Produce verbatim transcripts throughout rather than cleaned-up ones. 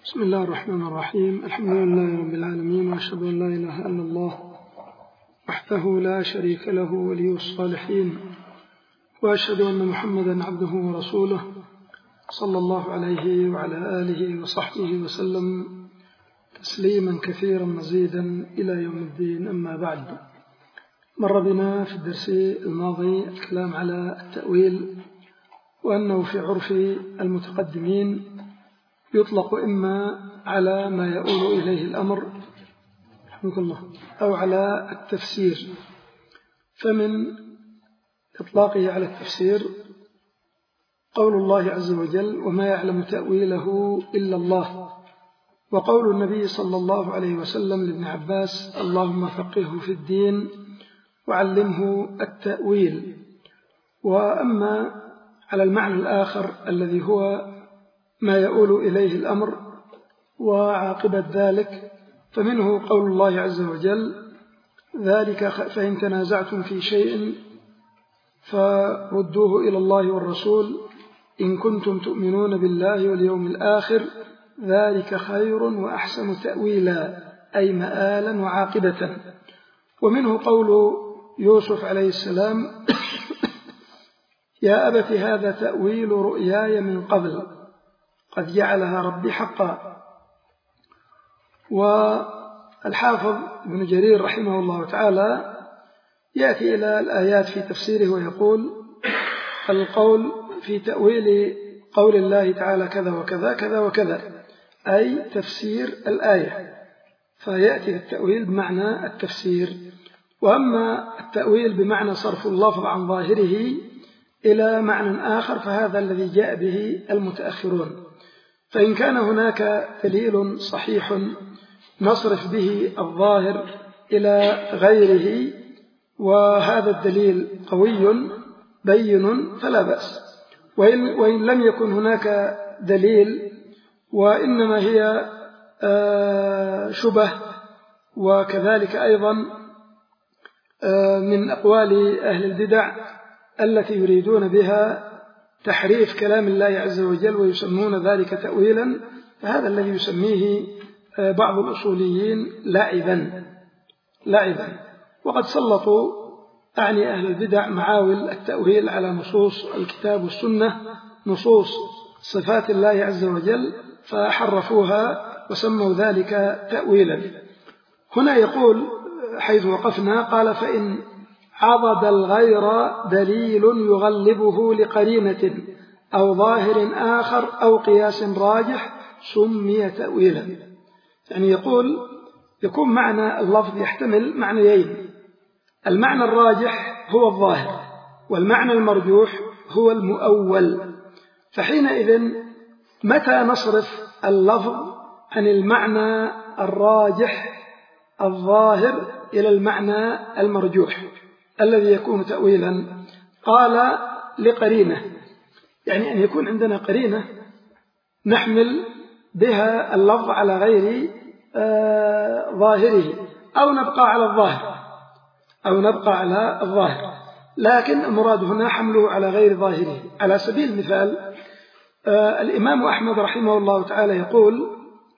بسم الله الرحمن الرحيم. الحمد لله رب العالمين، وأشهد أن لا إله إلا الله وحده لا شريك له ولي الصالحين، وأشهد أن محمدا عبده ورسوله صلى الله عليه وعلى آله وصحبه وسلم تسليما كثيرا مزيدا إلى يوم الدين. أما بعد، مر بنا في الدرس الماضي الكلام على التأويل، وأنه في عرف المتقدمين يطلق إما على ما يؤول إليه الأمر أو على التفسير. فمن إطلاقه على التفسير قول الله عز وجل: وما يعلم تأويله إلا الله، وقول النبي صلى الله عليه وسلم لابن عباس: اللهم فقهه في الدين وعلمه التأويل. وأما على المعنى الآخر الذي هو ما يؤول إليه الأمر وعاقبة ذلك، فمنه قول الله عز وجل: ذلك فإن تنازعتم في شيء فردوه إلى الله والرسول إن كنتم تؤمنون بالله واليوم الآخر ذلك خير وأحسن تأويلا، أي مآلا وعاقبة. ومنه قول يوسف عليه السلام: يا أبت هذا تأويل رؤياي من قبل قد جعلها ربي حقا. والحافظ ابن جرير رحمه الله تعالى يأتي إلى الآيات في تفسيره ويقول: القول في تأويل قول الله تعالى كذا وكذا كذا وكذا، أي تفسير الآية، فيأتي التأويل بمعنى التفسير. وأما التأويل بمعنى صرف اللفظ عن ظاهره إلى معنى آخر فهذا الذي جاء به المتأخرون. فإن كان هناك دليل صحيح نصرف به الظاهر إلى غيره وهذا الدليل قوي بين فلا بأس، وإن, وإن لم يكن هناك دليل وإنما هي شبه، وكذلك أيضا من أقوال أهل البدع التي يريدون بها تحريف كلام الله عز وجل ويسمون ذلك تأويلا، فهذا الذي يسميه بعض الأصوليين لعبا لعبا وقد سلطوا أعني أهل البدع معاول التأويل على نصوص الكتاب والسنة، نصوص صفات الله عز وجل، فحرفوها وسموا ذلك تأويلا. هنا يقول حيث وقفنا: قال: فإن عضد الغير دليل يغلبه لقرينة أو ظاهر آخر أو قياس راجح سمي تأويلا. يعني يقول يكون معنى اللفظ يحتمل معنيين: المعنى الراجح هو الظاهر، والمعنى المرجوح هو المؤول. فحينئذ متى نصرف اللفظ عن المعنى الراجح الظاهر إلى المعنى المرجوح الذي يكون تأويلا؟ قال: لقرينة، يعني أن يكون عندنا قرينة نحمل بها اللفظ على غير آه ظاهره، أو نبقى على الظاهر أو نبقى على الظاهر لكن المراد هنا حمله على غير ظاهره. على سبيل المثال آه الإمام أحمد رحمه الله تعالى يقول: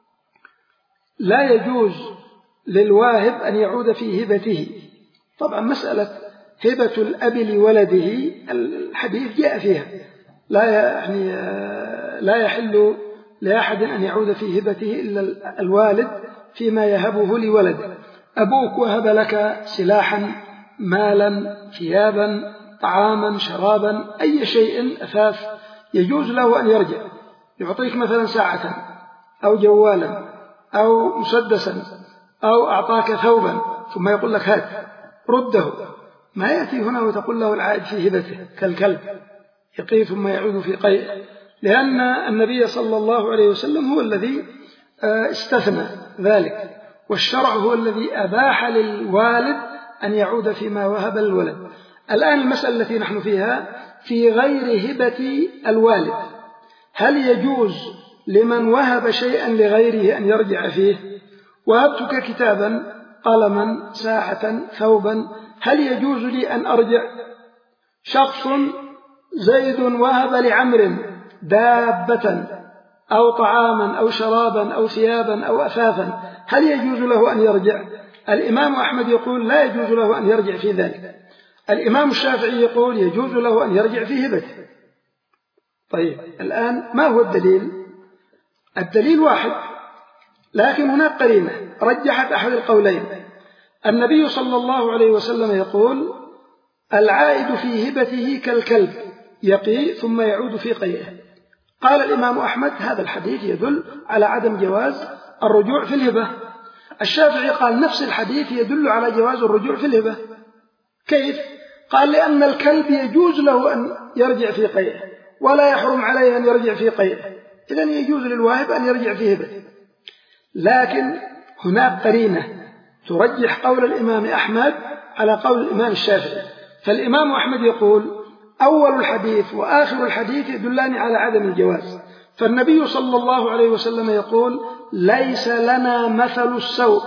لا يجوز للواهب أن يعود في هبته. طبعا مسألة هبة الأب لولده الحديث جاء فيها، لا يعني لا يحل لأحد أن يعود في هبته إلا الوالد فيما يهبه لولده. أبوك وهب لك سلاحا، مالا، ثيابا، طعاما، شرابا، أي شيء أثاث يجوز له أن يرجع، يعطيك مثلا ساعة أو جوالا أو مسدسا أو أعطاك ثوبا ثم يقول لك هات رده، ما يأتي هنا وتقول له العائد في هبته كالكلب يقي ثم يعود في قيء، لأن النبي صلى الله عليه وسلم هو الذي استثنى ذلك، والشرع هو الذي أباح للوالد أن يعود فيما وهب الولد. الآن المسألة التي نحن فيها في غير هبة الوالد، هل يجوز لمن وهب شيئا لغيره أن يرجع فيه؟ وهبتك كتابا، قلما، ساعة، ثوبا، هل يجوز لي أن أرجع؟ شخص زيد وهب لعمر دابة أو طعاما أو شرابا أو ثيابا أو أثاثا، هل يجوز له أن يرجع؟ الإمام أحمد يقول لا يجوز له أن يرجع في ذلك. الإمام الشافعي يقول يجوز له أن يرجع في هبته. طيب الآن ما هو الدليل؟ الدليل واحد، لكن هناك قرينة رجحت أحد القولين. النبي صلى الله عليه وسلم يقول العائد في هبته كالكلب يقي ثم يعود في قيئه. قال الإمام أحمد هذا الحديث يدل على عدم جواز الرجوع في الهبة. الشافعي قال نفس الحديث يدل على جواز الرجوع في الهبة. كيف؟ قال لأن الكلب يجوز له أن يرجع في قيئه ولا يحرم عليه أن يرجع في قيئه، إذن يجوز للواهب أن يرجع في هبته. لكن هناك قرينة ترجح قول الإمام أحمد على قول الإمام الشافعي. فالإمام أحمد يقول أول الحديث وآخر الحديث يدلان على عدم الجواز. فالنبي صلى الله عليه وسلم يقول ليس لنا مثل السوء،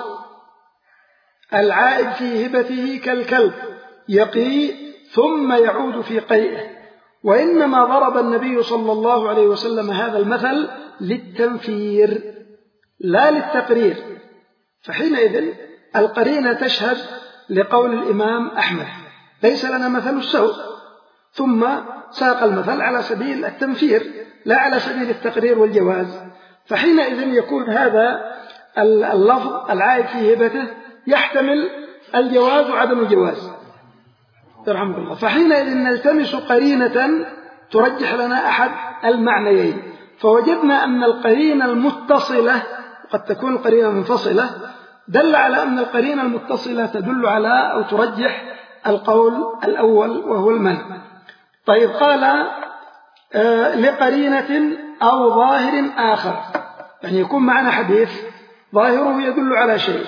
العائد في هبته كالكلب يقي ثم يعود في قيئه، وإنما ضرب النبي صلى الله عليه وسلم هذا المثل للتنفير لا للتقرير. فحينئذ القرينة تشهد لقول الإمام أحمد ليس لنا مثل السوء، ثم ساق المثل على سبيل التنفير لا على سبيل التقرير والجواز. فحينئذ يكون هذا اللفظ العائد في هبته يحتمل الجواز وعدم الجواز رحمه الله. فحينئذ نلتمس قرينة ترجح لنا أحد المعنيين، فوجدنا أن القرينة المتصلة قد تكون القرينة منفصلة دل على أن القرينة المتصلة تدل على أو ترجح القول الأول وهو المنع. طيب قال آه لقرينة أو ظاهر آخر، يعني يكون معنا حديث ظاهره يدل على شيء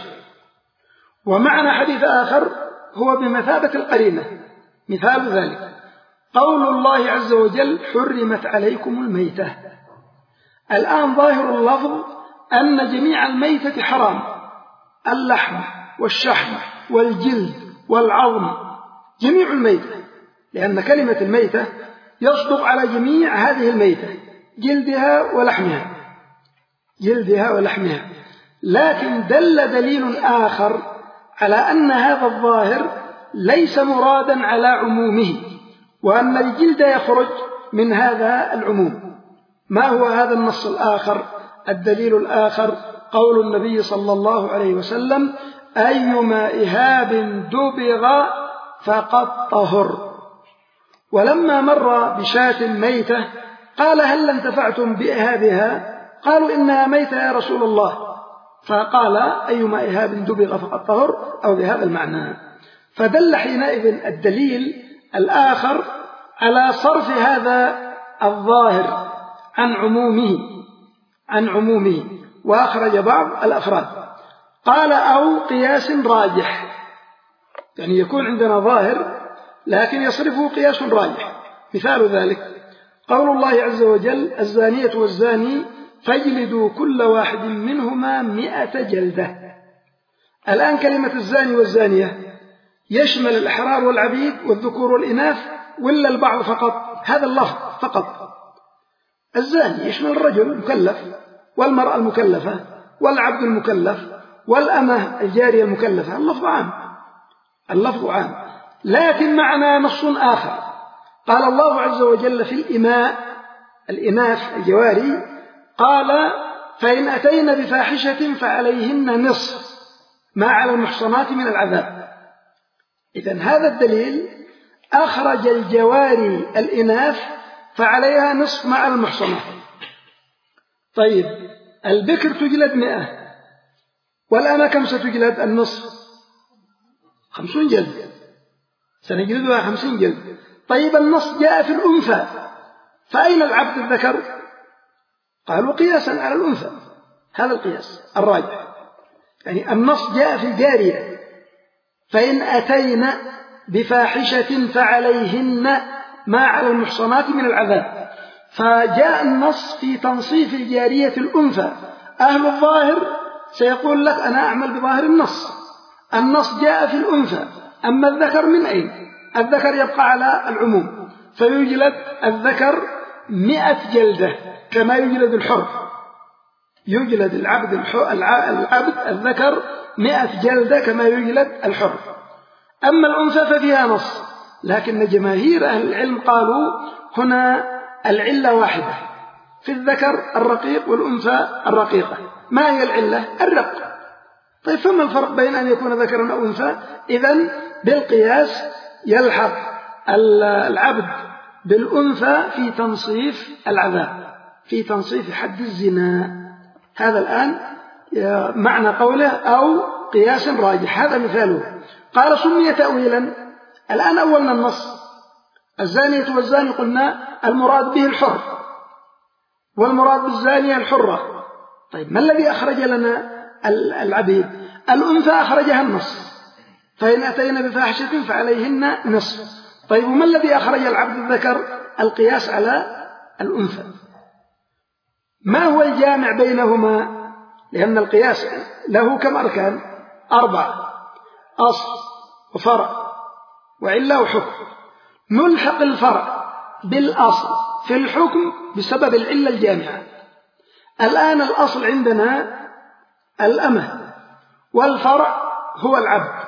ومعنى حديث آخر هو بمثابة القرينة. مثال ذلك قول الله عز وجل حرمت عليكم الميتة. الآن ظاهر اللفظ أن جميع الميتة حرام، اللحم والشحم والجلد والعظم، جميع الميتة، لأن كلمة الميتة يصدق على جميع هذه الميتة، جلدها ولحمها جلدها ولحمها. لكن دل دليل آخر على أن هذا الظاهر ليس مرادا على عمومه، وأن الجلد يخرج من هذا العموم. ما هو هذا النص الآخر؟ الدليل الآخر قول النبي صلى الله عليه وسلم أيما إهاب دبغ فقد طهر. ولما مر بشاة ميتة قال هل انتفعتم بإهابها؟ قالوا إنها ميتة يا رسول الله، فقال أيما إهاب دبغ فقد طهر، أو بهذا المعنى. فدل حينئذ الدليل الآخر على صرف هذا الظاهر عن عمومه عن عمومه وأخرج بعض الأفراد. قال أو قياس راجح، يعني يكون عندنا ظاهر لكن يصرفه قياس راجح. مثال ذلك قول الله عز وجل الزانية والزاني فاجلدوا كل واحد منهما مئة جلدة. الآن كلمة الزاني والزانية يشمل الأحرار والعبيد والذكور والإناث ولا البعض فقط؟ هذا اللفظ فقط. الزاني يشمل الرجل المكلف والمرأة المكلفة والعبد المكلف والأمة الجارية المكلفة، اللفظ عام اللفظ عام لكن معنا نص آخر. قال الله عز وجل في الإماء الإناث الجواري قال فإن أتينا بفاحشة فعليهن نصف ما على المحصنات من العذاب. إذن هذا الدليل أخرج الجواري الإناث فعليها نصف مع المحصنات. طيب البكر تجلد مئة والآن كم ستجلد؟ النصف خمسون جلد، سنجلدها خمسين جلد. طيب النص جاء في الأنثى، فأين العبد الذكر؟ قالوا قياسا على الأنثى، هذا القياس الراجح. يعني النص جاء في الجارية فإن أتينا بفاحشة فعليهن ما على المحصنات من العذاب، فجاء النص في تنصيف الجارية الأنثى. أهل الظاهر سيقول لك أنا أعمل بظاهر النص، النص جاء في الأنثى، أما الذكر من أين؟ الذكر يبقى على العموم، فيجلد الذكر مئة جلدة كما يجلد الحر، يجلد العبد العبد الذكر مئة جلدة كما يجلد الحر. أما الأنثى ففيها نص، لكن جماهير أهل العلم قالوا هنا العلة واحدة، في الذكر الرقيق والأنثى الرقيقة. ما هي العلة؟ الرق. طيب فما الفرق بين أن يكون ذكرا أو أنثى؟ إذن بالقياس يلحق العبد بالأنثى في تنصيف العذاب، في تنصيف حد الزنا. هذا الآن معنى قوله أو قياس راجح، هذا مثاله. قال سمي تأويلا. الآن أولنا النص، الزانية والزاني قلنا المراد به الحر، والمراد بالزانية الحرة. طيب ما الذي أخرج لنا العبيد؟ الأنثى أخرجها النص، فإن أتينا بفاحشة فعليهن نصف. طيب وما الذي أخرج العبد الذكر؟ القياس على الأنثى. ما هو الجامع بينهما؟ لأن القياس له كم أركان؟ أربعة: أصل وفرع وعلة وحكم. نلحق الفرع بالأصل في الحكم بسبب العلة الجامعة. الآن الأصل عندنا الأمة، والفرع هو العبد.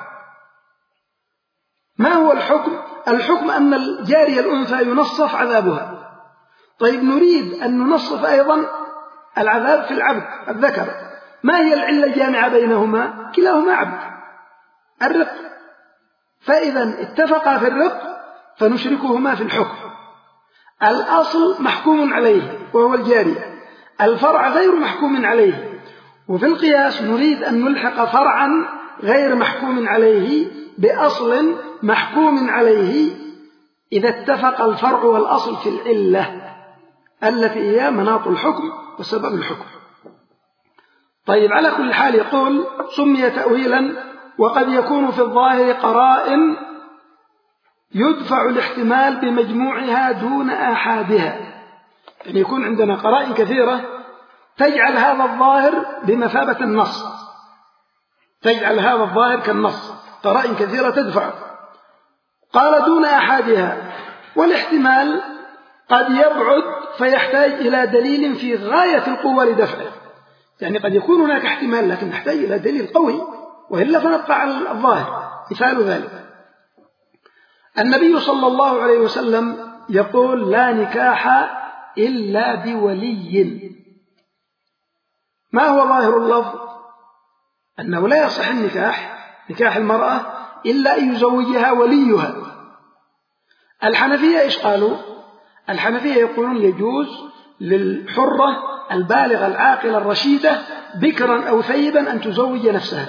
ما هو الحكم؟ الحكم أن الجارية الأنثى ينصف عذابها. طيب نريد أن ننصف أيضا العذاب في العبد الذكر. ما هي العلة الجامعة بينهما؟ كلاهما عبد، الرق. فإذا اتفقا في الرق فنشركهما في الحكم. الأصل محكوم عليه وهو الجارية، الفرع غير محكوم عليه. وفي القياس نريد أن نلحق فرعا غير محكوم عليه بأصل محكوم عليه إذا اتفق الفرع والأصل في العلة التي هي مناط الحكم وسبب الحكم. طيب على كل حال يقول سمي تأويلا، وقد يكون في الظاهر قرائن يدفع الاحتمال بمجموعها دون آحادها. يعني يكون عندنا قرائن كثيرة تجعل هذا الظاهر بمثابة النص، تجعل هذا الظاهر كالنص، قرائن كثيرة تدفع. قال دون آحادها، والاحتمال قد يبعد فيحتاج إلى دليل في غاية القوة لدفعه. يعني قد يكون هناك احتمال لكن نحتاج إلى دليل قوي، وإلا فنبقى على الظاهر. مثال ذلك النبي صلى الله عليه وسلم يقول لا نكاح إلا بولي. ما هو ظاهر اللفظ؟ أنه لا يصح النكاح، نكاح المرأة، إلا أن يزوجها وليها. الحنفية إيش قالوا؟ الحنفية يقولون يجوز للحرة البالغة العاقلة الرشيدة بكرا أو ثيبا أن تزوج نفسها.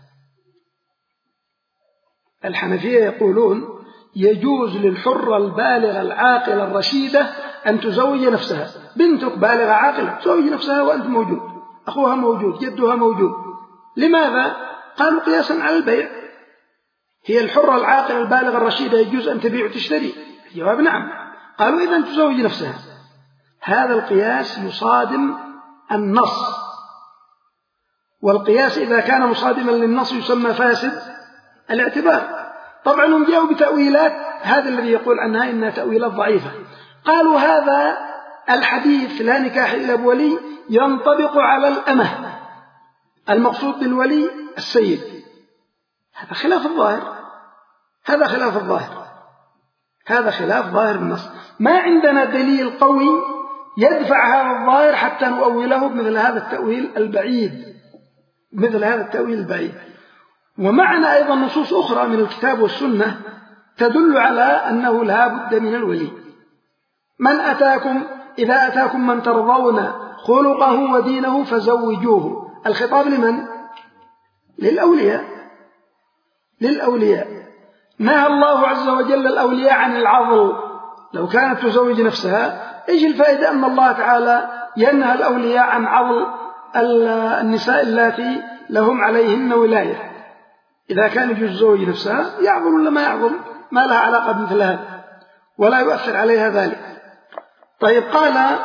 الحنفية يقولون يجوز للحرة البالغة العاقلة الرشيدة أن تزوج نفسها. بنتك بالغة عاقلة تزوج نفسها وأنت موجود، أخوها موجود، جدها موجود. لماذا؟ قالوا قياسا على البيع. هي الحرة العاقلة البالغة الرشيدة يجوز أن تبيع وتشتري؟ الجواب نعم. قالوا إذن تزوج نفسها. هذا القياس يصادم النص، والقياس إذا كان مصادما للنص يسمى فاسد الاعتبار. طبعا هم جاءوا بتأويلات، هذا الذي يقول عنها إنها تأويلات ضعيفة. قالوا هذا الحديث لا نكاح إلا بولي ينطبق على الأمة، المقصود بالولي السيد. هذا خلاف الظاهر، هذا خلاف الظاهر، هذا خلاف ظاهر النص. ما عندنا دليل قوي يدفع هذا الظاهر حتى نؤوله بمثل هذا التأويل البعيد، مثل هذا التأويل البعيد. ومعنا أيضا نصوص أخرى من الكتاب والسنة تدل على أنه لا بد من الولي. من أتاكم إذا أتاكم من ترضون خلقه ودينه فزوجوه. الخطاب لمن؟ للأولياء، للأولياء. نهى الله عز وجل الأولياء عن العضل. لو كانت تزوج نفسها إيش الفائدة أن الله تعالى ينهى الأولياء عن عضل النساء اللاتي لهم عليهن ولاية؟ إذا كان يجوز زوج نفسها يعضل ولا ما يعضل ما لها علاقة بمثل هذا، ولا يؤثر عليها ذلك. طيب قال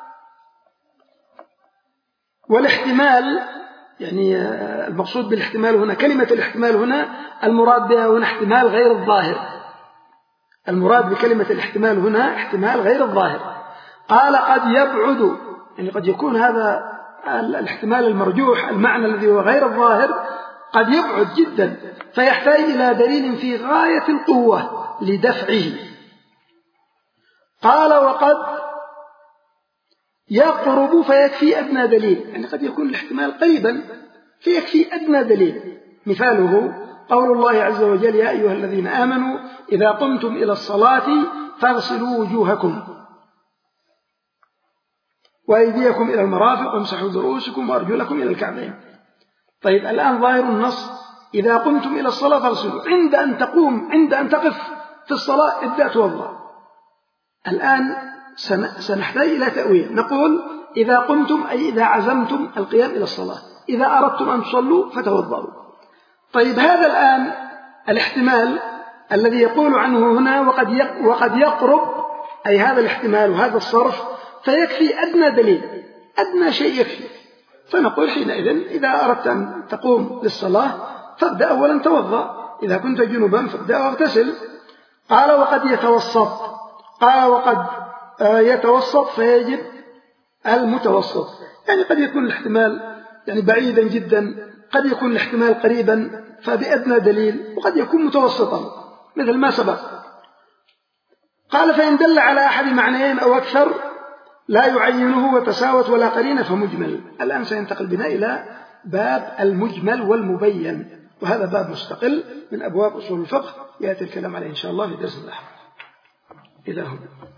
والاحتمال، يعني المقصود بالاحتمال هنا كلمة الاحتمال هنا المراد بها هنا احتمال غير الظاهر. المراد بكلمة الاحتمال هنا احتمال غير الظاهر. قال قد يبعد، يعني قد يكون هذا الاحتمال المرجوح، المعنى الذي هو غير الظاهر قد يبعد جدا فيحتاج إلى دليل في غاية القوة لدفعه. قال وقد يقرب فيكفي أدنى دليل، يعني قد يكون الاحتمال قريبا فيكفي أدنى دليل. مثاله قول الله عز وجل يا أيها الذين آمنوا إذا قمتم إلى الصلاة فاغسلوا وجوهكم وأيديكم إلى المرافق وامسحوا برؤوسكم وأرجلكم إلى الكعبين. طيب الآن ظاهر النص إذا قمتم إلى الصلاة فاغسلوا، عند أن تقوم عند أن تقف في الصلاة ابدأ توضأ. الآن سنحتاج إلى تأويل، نقول إذا قمتم أي إذا عزمتم القيام إلى الصلاة، إذا أردتم أن تصلوا فتوضأوا. طيب هذا الآن الاحتمال الذي يقول عنه هنا وقد وقد يقرب، أي هذا الاحتمال وهذا الصرف فيكفي أدنى دليل، أدنى شيء يكفي. فنقول حينئذ إذا أردت أن تقوم للصلاة فابدأ أولا توضأ، إذا كنت جنبا فابدأ واغتسل. قال وقد يتوسط، قال وقد يتوسط فيجب المتوسط، يعني قد يكون الاحتمال يعني بعيدا جدا، قد يكون الاحتمال قريبا فبأدنى دليل، وقد يكون متوسطا مثل ما سبق. قال فإن دل على أحد معنيين أو أكثر لا يعينه وتساوت ولا قرينة فمجمل. الآن سينتقل بنا إلى باب المجمل والمبين، وهذا باب مستقل من أبواب أصول الفقه يأتي الكلام عليه إن شاء الله في درس الأحد. إلى هنا.